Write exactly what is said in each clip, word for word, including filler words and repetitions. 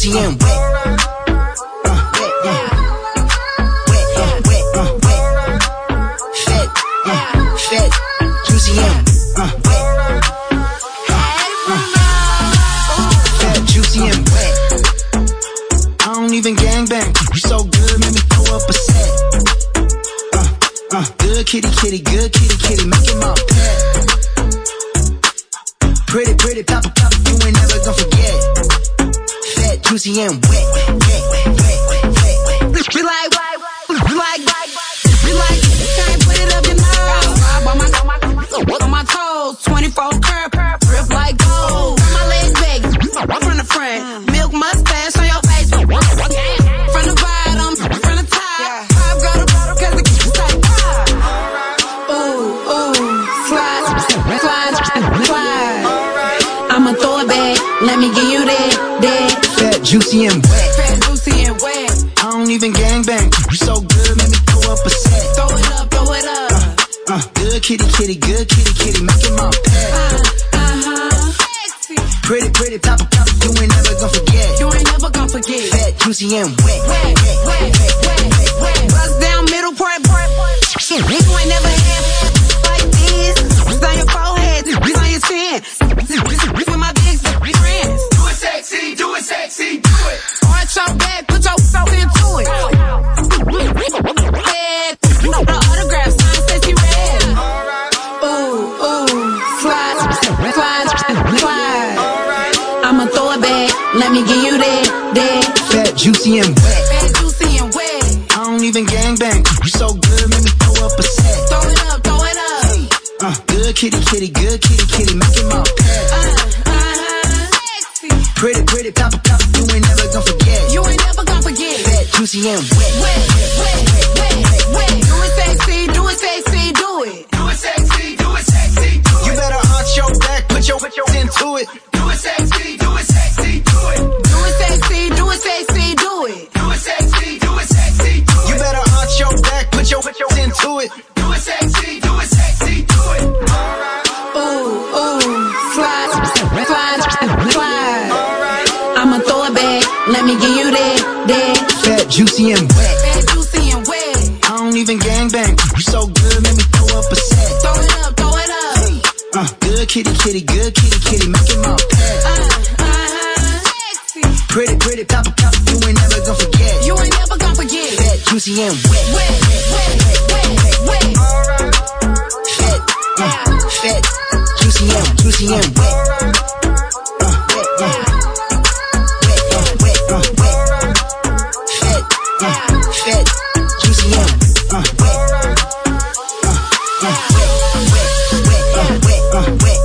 juicy and wet. Uh, wet, uh, wet, uh, wet, uh, wet. Fat, uh, fat, juicy and uh, wet. Uh, fat, juicy and wet. I don't even gangbang. You so good, make me throw up a set. Uh, uh, good kitty, kitty, good kitty, kitty, make it my pet. Pretty, pretty, pop, pop, you ain't never gonna forget. Fat, juicy, and wet, wet, wet, wet, wet, wet. We like, we like, we like, can't put it up your nose. On my, on my, on my toes, twenty-four curve, grip like gold. My legs big, from the front, milk mustache on your face. From the bottom, from the top, pop go to bottom 'cause the kids like pop. Ooh, ooh, slide, slide, slide. I'ma throw it back, let me give you that, that. Fat, juicy, and wet. Fat, juicy, and wet. I don't even gangbang. You so good, make me throw up a set. Throw it up, throw it up. Uh, uh, good kitty, kitty, good kitty, kitty, make it my pet. Uh, uh-huh. Sexy. Pretty, pretty, pop, pop, you ain't never gonna forget. You ain't never gonna forget. Fat, juicy, and wet. Wet, wet, wet, wet, wet, wet. Bust down middle part, part, part. You ain't never had like this. It's on your forehead, it's on your chin. With my big friends. Do it sexy, do it sexy, do it. Arch your back, put your soul into it. Head, the autograph sign says you red. Ooh, ooh, slide, slide, slide. I'ma throw it back, let me give you that, that. Fat, juicy, and wet. Fat, juicy, and wet. I don't even gangbang. You so good, make me throw up a set. Throw it up, throw it up. Uh, good kitty, kitty, good kitty, kitty, make it my pet. Uh, uh-huh. Sexy. Pretty, pretty, pop, pop, you ain't never gonna forget. You ain't never gonna forget. Fat, juicy, and wet. Wet, wet, wet, wet, wet. Do it sexy, do it sexy, do it. Do it sexy, do it sexy, do it. You better arch your back, put your, put your into it. Do it sexy, do it sexy, do it. Do it sexy, do it sexy, do it. Do it sexy, do it sexy, do it. You better arch your back, put your, put your into it. Do it sexy, do it sexy, do it. Ooh, ooh, slide, slide, slide. I'ma throw it back, let me give you that, that. Fat, juicy, and wet. Fat, juicy, and wet. I don't even gangbang. You so good, make me throw up a set. Throw it up, throw it up. Uh, good kitty, kitty, good kitty, kitty, make it my pet. Uh, uh-huh. Sexy. Pretty, pretty, pop, pop, you ain't never gonna forget. You ain't never gonna forget. Fat, juicy, and wet. Wet, wet, wet, wet, wet. Fat, uh, fat, juicy, and juicy, and wet. Uh, wet, uh, wet, uh, wet, uh, wet. Fat, uh, fat, juicy, and uh, wet. Uh, uh, wet, wet, wet, uh, wet, uh, wet.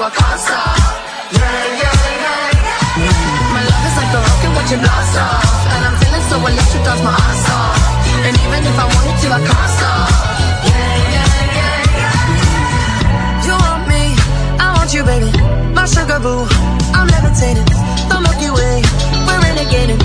I can't stop. Yeah, yeah, yeah. My love is like a rocket watching blast off, and I'm feeling so electric, that's my ass off. And even if I wanted to, I can't stop. Yeah, yeah, yeah, yeah. You want me, I want you, baby. My sugar boo, I'm levitating. The Milky Way, we're renegading.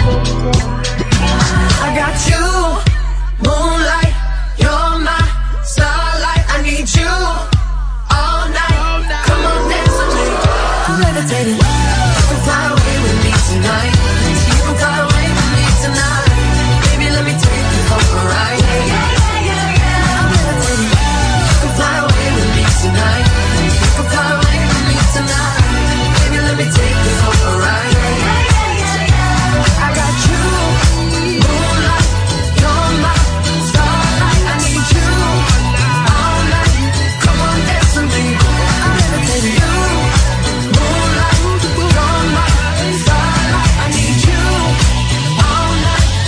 I got you, moonlight, you're my starlight. I need you all night. Come on, dance with me. I'm levitating. You can fly away with me tonight. You can fly away with me tonight. Baby, let me take you for a ride. Yeah, yeah, yeah, yeah. I'm levitating. You can fly away with me tonight. You can fly away with me tonight. Baby, let me take you for a ride. Yeah, yeah, yeah, yeah. I got you, moonlight, you're my starlight. I need you all night. Come on, dance with me. I'm levitating. You, moonlight, you're my starlight. I need you all night.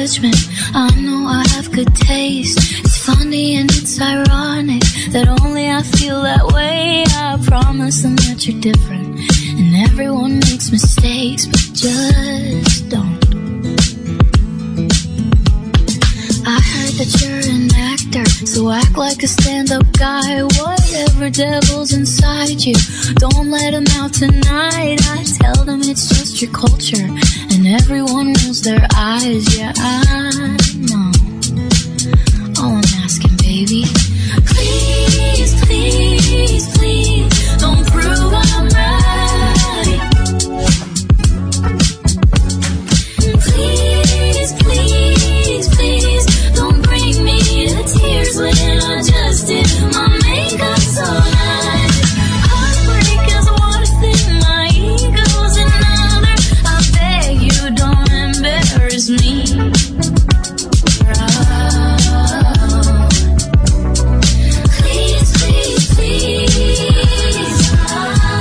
judgment. I know I have good taste. It's funny and it's ironic that only I feel that way. I promise them that you're different, and everyone makes mistakes, but just don't. I heard that you're an actor, so act like a stand-up guy. Whatever devil's inside you, don't let them out tonight. I tell them it's just your culture, and everyone rolls their eyes. Yeah, I know. All I'm asking, baby, please, please, please, don't prove I'm right. Please, please, please, don't bring me to tears when I just did my makeup so nice. Heartbreak is one thing, my ego's another. I beg you, don't embarrass me. Oh. Please, please, please. Oh.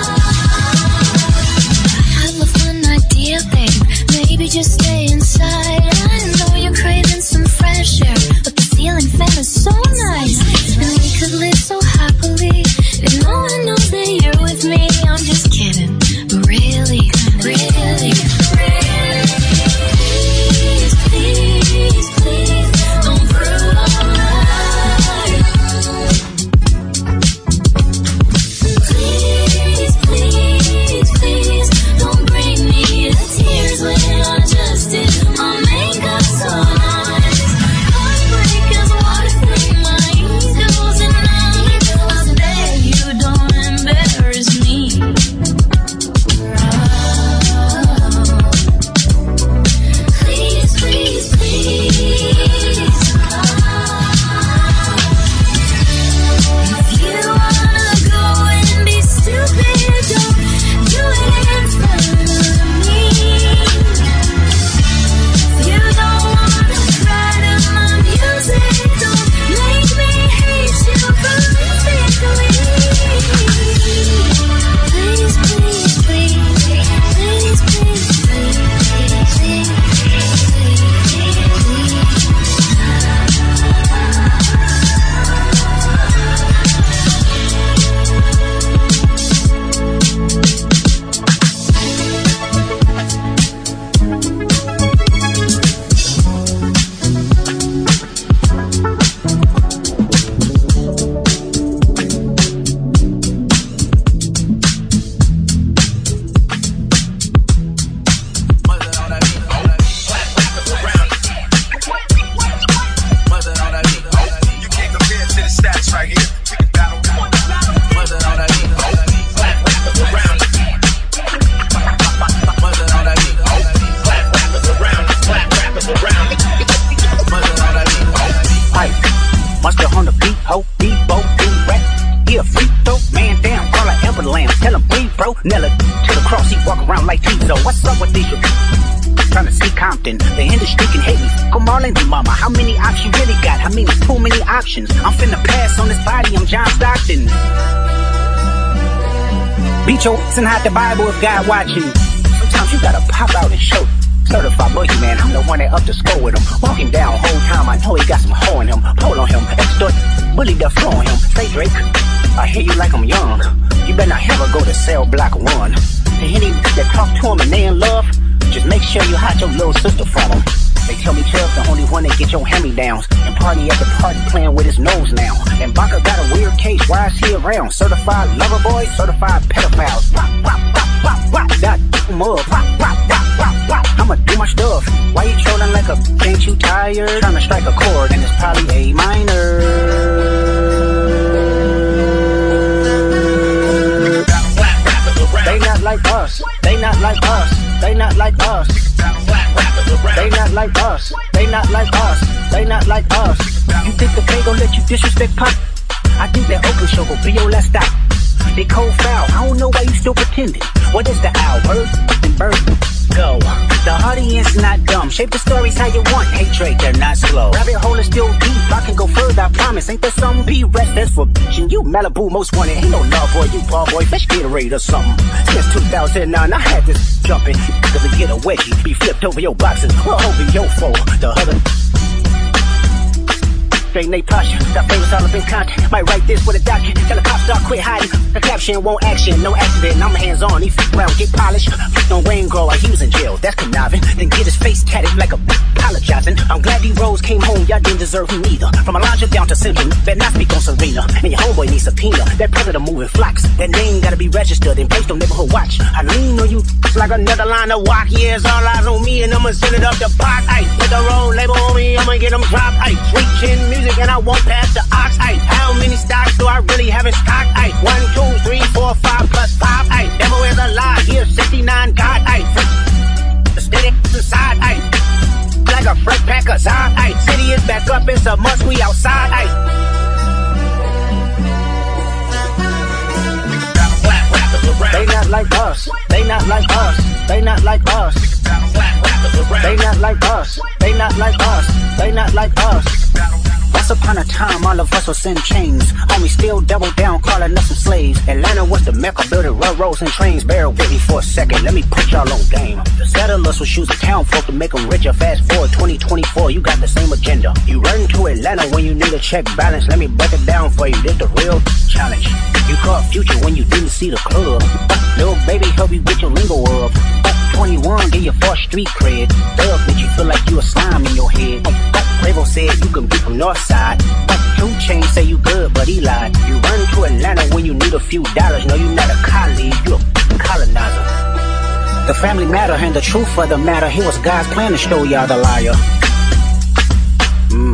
I have a fun idea, babe. Maybe just stay inside. I know you're craving some fresh air, but the ceiling fan is so nice, and we could live so happily if no one knows that you're with me. I'm just kidding, but really, really, really, please, please, please, don't prove I'm right. Please, please, please, don't bring me to tears when I just did my makeup so nice. Heartbreak is one thing, my ego's another. I beg you, don't embarrass me. Oh. Please, please, please. If you wanna go and be stupid, don't do it in front of me. If you don't wanna cry to my music, don't make me hate you physically. Please, please, please, please, please, please, please, You can't compare to the stats right here. We can battle. Mother on that beat. Clap, clap around it. Mother on that beat. Clap, clap around it. Clap, clap around it. Mother on that beat. Pipe, monster on the beat, ho, Debo, D-Rap. Yeah, free throw, man down, call like Everland. Tell him breathe, bro. Nella to the cross, he walk around like Tizo. What's up with these? Trying to see Compton, the industry can hate me. Go Marlon and Mama, how many options you really got? I mean, it's too many options. I'm finna pass on this body, I'm John Stockton. Beat your ass and hide the Bible if God watching. Sometimes you gotta pop out and show. Certified boogeyman, I'm the one that up the score with him. Walking down whole time, I know he got some hoe in him. Pull on him, extort, bully the flow on him. Say Drake, I hear you like I'm young. You better not ever go to cell block one. To any that talk to him and they in love, just make sure you hide your little sister from him. They tell me Chubb's the only one that get your hand-me-downs. And party at the party playing with his nose now. And Baka got a weird case, why is he around? Certified lover boy, certified pedophiles. Wop, wop, wop, wop, wop, that mug. Wop, wop, wop, wop, wop. I'ma do my stuff. Why you trolling like a, ain't you tired? Trying to strike a chord and it's probably A minor. They not like us, they not like us, they not like us. They not like us, they not like us, they not like us. You think the K gon' let you disrespect Pop? I think that Oakland show gon' be your last stop. They cold foul, I don't know why you still pretending. What is the owl? Bird and bird. Go. The audience not dumb. Shape the stories how you want. Hey Drake, they're not slow. Rabbit hole is still deep. I can go further, I promise. Ain't there some B-rest that's for bitchin'? You Malibu most wanted. Ain't no love boy, you ball boy. Fish Gatorade or something. Since two thousand nine, I had this jumping. Cause to get a wedgie, be flipped over your boxes. We're over your foe. The other straight Nate posture, got favors all up in contact. Might write this with a doctor. Tell the cops start quit hiding. The caption won't action, no accident. I'm hands on. He f around, get polished. Flipped on Wayne Grow, he was in jail. That's conniving. Then get his face tatted like a b apologizing. I'm glad D-Rose came home. Y'all didn't deserve him either. From Elijah down to Simpson, better not speak on Serena. And your homeboy needs subpoena. That predator moving flocks. That name gotta be registered and placed on neighborhood watch. I lean on you like another line of walk. Yeah, it's all eyes on me and I'ma send it up the park. Ay, put the road label on me, I'ma get them dropped. Ay, sweet chin music and I won't pass the ox. Ay, how many stocks do I really have in stock? Ay, one, two, three, four, five plus five. Ay, devil is a lie. Here, sixty-nine God. Ay, the steady inside. Ay, like a fresh pack of Zod. Ay, city is back up. It's a must. We outside. Ay. They not like us. They not like us. They not like us. They not like us. They not like us. They not like us. Once upon a time, all of us was in chains. Homie still double down, calling us some slaves. Atlanta was the mecca, building railroads and trains. Bear with me for a second, let me put y'all on game. The settlers was choosing town folk to make them richer. Fast forward twenty twenty-four, you got the same agenda. You run to Atlanta when you need a check balance. Let me break it down for you, this the real challenge. You caught Future when you didn't see the club. Little baby help you get your lingo up. twenty-one, get your first street cred. Thug make you feel like you a slime in your head. Quavo said you can be from Northside. two Chainz say you good, but he lied. You run to Atlanta when you need a few dollars. No, you not a colleague, you a colonizer. The family matter and the truth of the matter. Here was God's plan to show y'all the liar. Mm.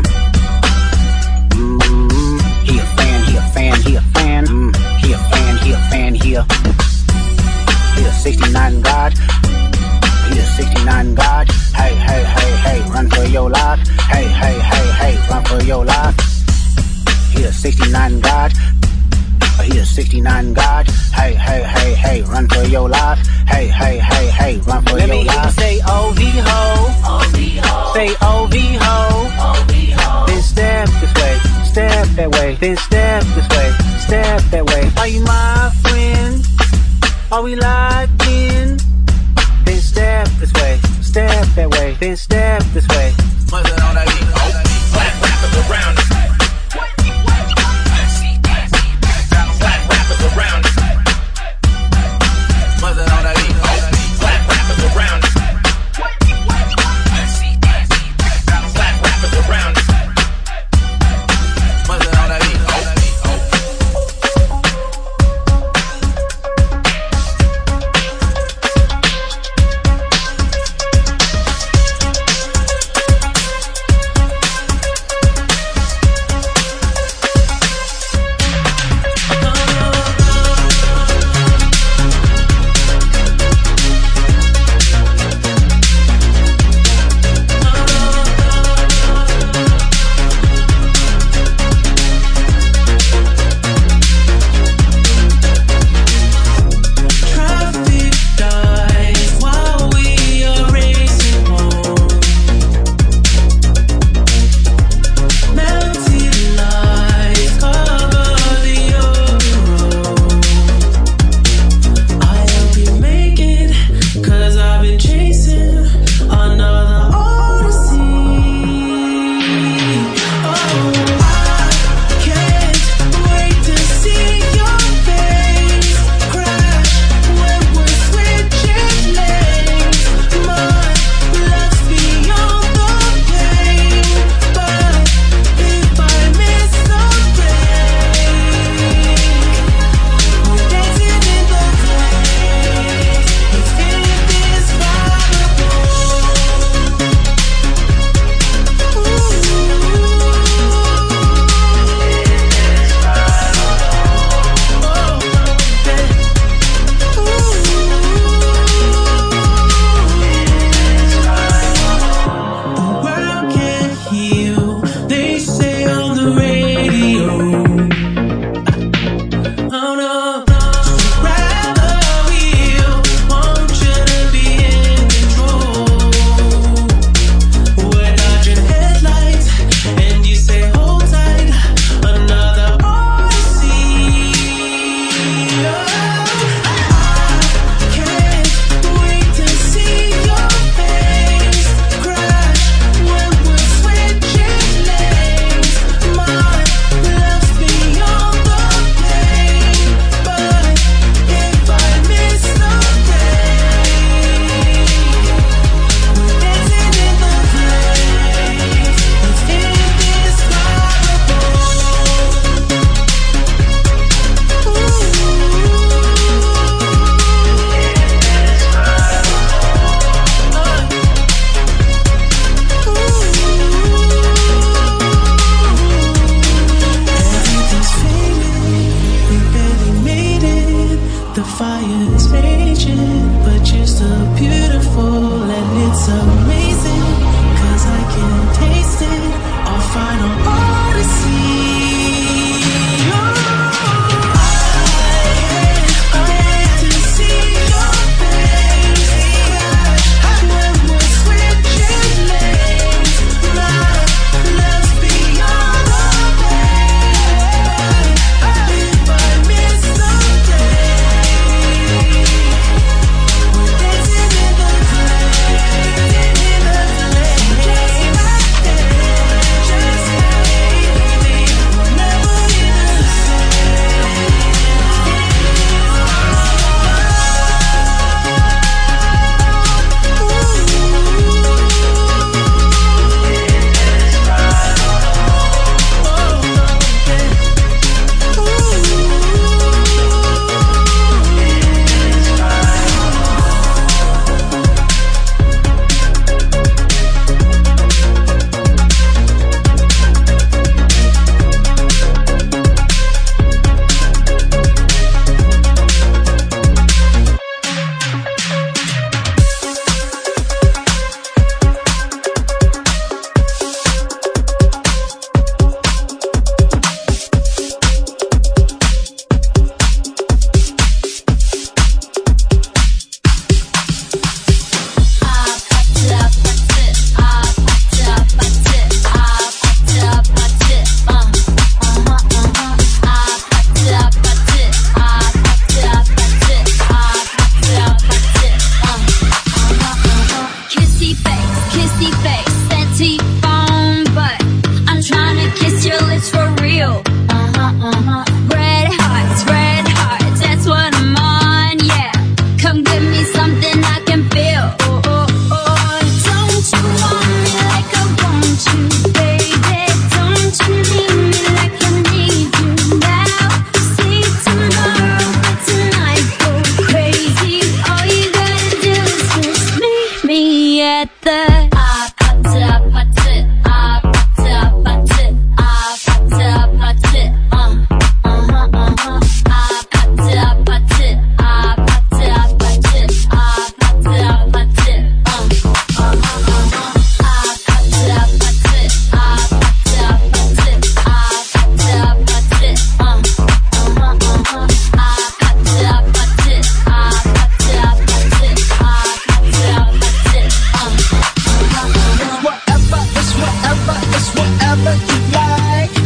Mm. He a fan, he a fan, he a fan. Mm. He a fan, he a fan, he a. He a sixty-nine God. He a sixty-nine God. Hey, hey, hey, hey, run for your life. Hey, hey, hey, hey, run for your life. He a sixty-nine God. He a sixty-nine God. Hey, hey, hey, hey, run for your life. Hey, hey, hey, hey, run for Let your life. Let me hear you say O V ho. O V ho. Say O V ho. O V ho. Then step this way, step that way. Then step this way, step that way. Are you my friend? Are we locked in? Then step this way, step that way, then step this way. Mother on that beat, oh, black rappers around it. Black rappers around it. Mother on that beat, oh, black rappers around it. Black rappers around it. Mother on that beat, oh. The fire is raging, but you're still beautiful, and it's amazing, cause I can taste it, our final odyssey.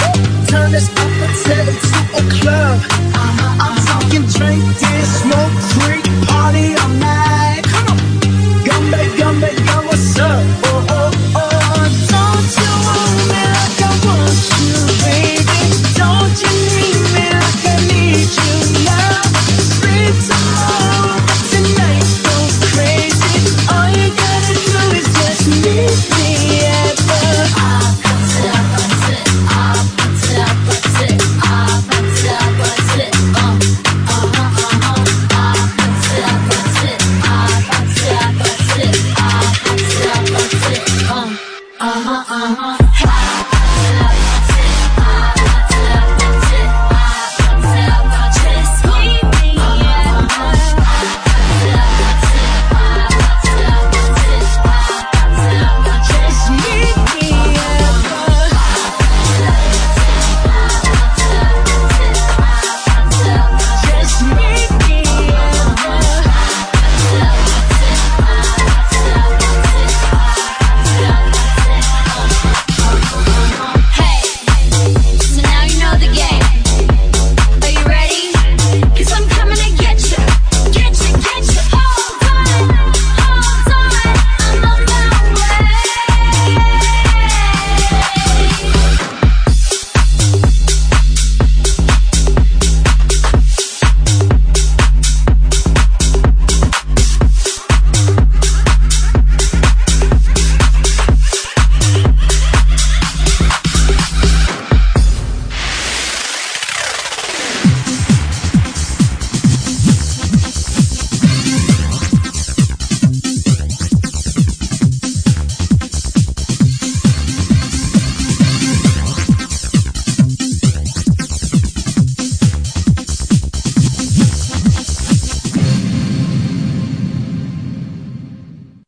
Turn this up until it's a club. I'm talking drink, dance, smoke.